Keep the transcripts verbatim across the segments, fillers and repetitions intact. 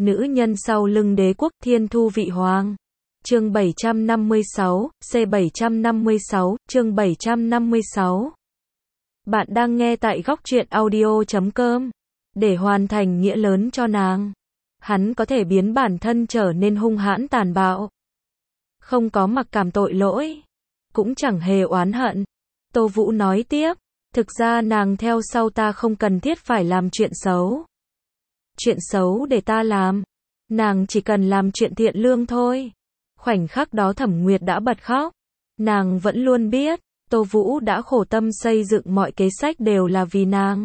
Nữ nhân sau lưng đế quốc thiên thu vị hoàng. Chương bảy trăm năm mươi sáu, C bảy trăm năm mươi sáu, chương bảy trăm năm mươi sáu. Bạn đang nghe tại góc truyện audio chấm com. Để hoàn thành nghĩa lớn cho nàng, hắn có thể biến bản thân trở nên hung hãn tàn bạo. Không có mặc cảm tội lỗi, cũng chẳng hề oán hận. Tô Vũ nói tiếp, thực ra nàng theo sau ta không cần thiết phải làm chuyện xấu. Chuyện xấu để ta làm, nàng chỉ cần làm chuyện thiện lương thôi. Khoảnh khắc đó Thẩm Nguyệt đã bật khóc. Nàng vẫn luôn biết, Tô Vũ đã khổ tâm xây dựng mọi kế sách đều là vì nàng.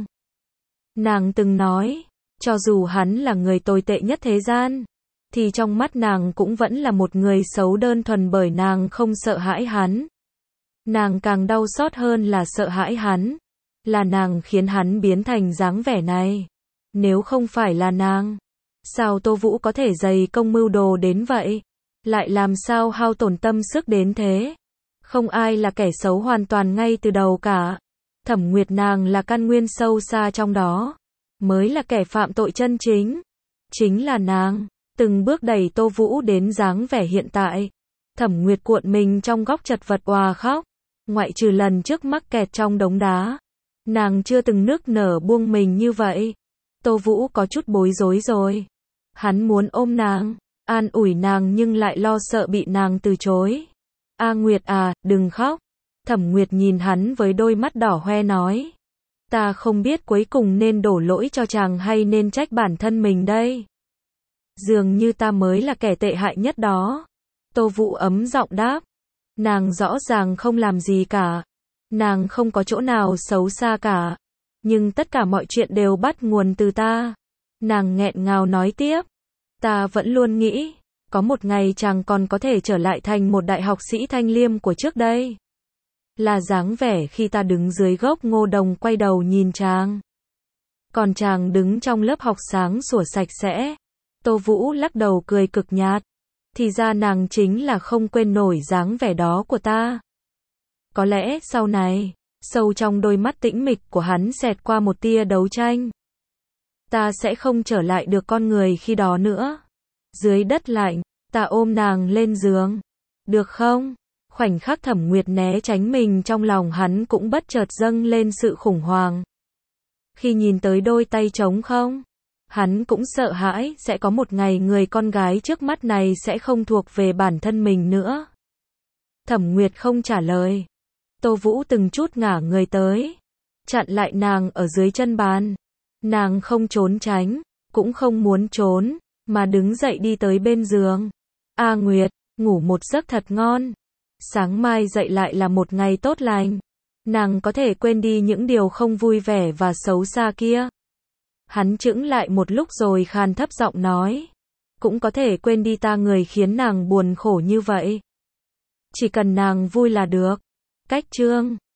Nàng từng nói, cho dù hắn là người tồi tệ nhất thế gian, thì trong mắt nàng cũng vẫn là một người xấu đơn thuần bởi nàng không sợ hãi hắn. Nàng càng đau xót hơn là sợ hãi hắn. Là nàng khiến hắn biến thành dáng vẻ này. Nếu không phải là nàng, sao Tô Vũ có thể dày công mưu đồ đến vậy? Lại làm sao hao tổn tâm sức đến thế? Không ai là kẻ xấu hoàn toàn ngay từ đầu cả. Thẩm Nguyệt nàng là căn nguyên sâu xa trong đó, mới là kẻ phạm tội chân chính. Chính là nàng, từng bước đẩy Tô Vũ đến dáng vẻ hiện tại. Thẩm Nguyệt cuộn mình trong góc chật vật òa khóc. Ngoại trừ lần trước mắc kẹt trong đống đá, nàng chưa từng nức nở buông mình như vậy. Tô Vũ có chút bối rối rồi. Hắn muốn ôm nàng, an ủi nàng nhưng lại lo sợ bị nàng từ chối. A Nguyệt à, đừng khóc. Thẩm Nguyệt nhìn hắn với đôi mắt đỏ hoe nói. Ta không biết cuối cùng nên đổ lỗi cho chàng hay nên trách bản thân mình đây. Dường như ta mới là kẻ tệ hại nhất đó. Tô Vũ ấm giọng đáp. Nàng rõ ràng không làm gì cả. Nàng không có chỗ nào xấu xa cả. Nhưng tất cả mọi chuyện đều bắt nguồn từ ta. Nàng nghẹn ngào nói tiếp. Ta vẫn luôn nghĩ, có một ngày chàng còn có thể trở lại thành một đại học sĩ thanh liêm của trước đây. Là dáng vẻ khi ta đứng dưới gốc ngô đồng quay đầu nhìn chàng. Còn chàng đứng trong lớp học sáng sủa sạch sẽ. Tô Vũ lắc đầu cười cực nhạt. Thì ra nàng chính là không quên nổi dáng vẻ đó của ta. Có lẽ sau này, sâu trong đôi mắt tĩnh mịch của hắn xẹt qua một tia đấu tranh. Ta sẽ không trở lại được con người khi đó nữa. Dưới đất lạnh, ta ôm nàng lên giường. Được không? Khoảnh khắc Thẩm Nguyệt né tránh mình trong lòng hắn cũng bất chợt dâng lên sự khủng hoảng. Khi nhìn tới đôi tay trống không, hắn cũng sợ hãi sẽ có một ngày người con gái trước mắt này sẽ không thuộc về bản thân mình nữa. Thẩm Nguyệt không trả lời. Tô Vũ từng chút ngả người tới, chặn lại nàng ở dưới chân bàn. Nàng không trốn tránh, cũng không muốn trốn, mà đứng dậy đi tới bên giường. A Nguyệt, ngủ một giấc thật ngon. Sáng mai dậy lại là một ngày tốt lành. Nàng có thể quên đi những điều không vui vẻ và xấu xa kia. Hắn chững lại một lúc rồi khàn thấp giọng nói. Cũng có thể quên đi ta người khiến nàng buồn khổ như vậy. Chỉ cần nàng vui là được. Cách chương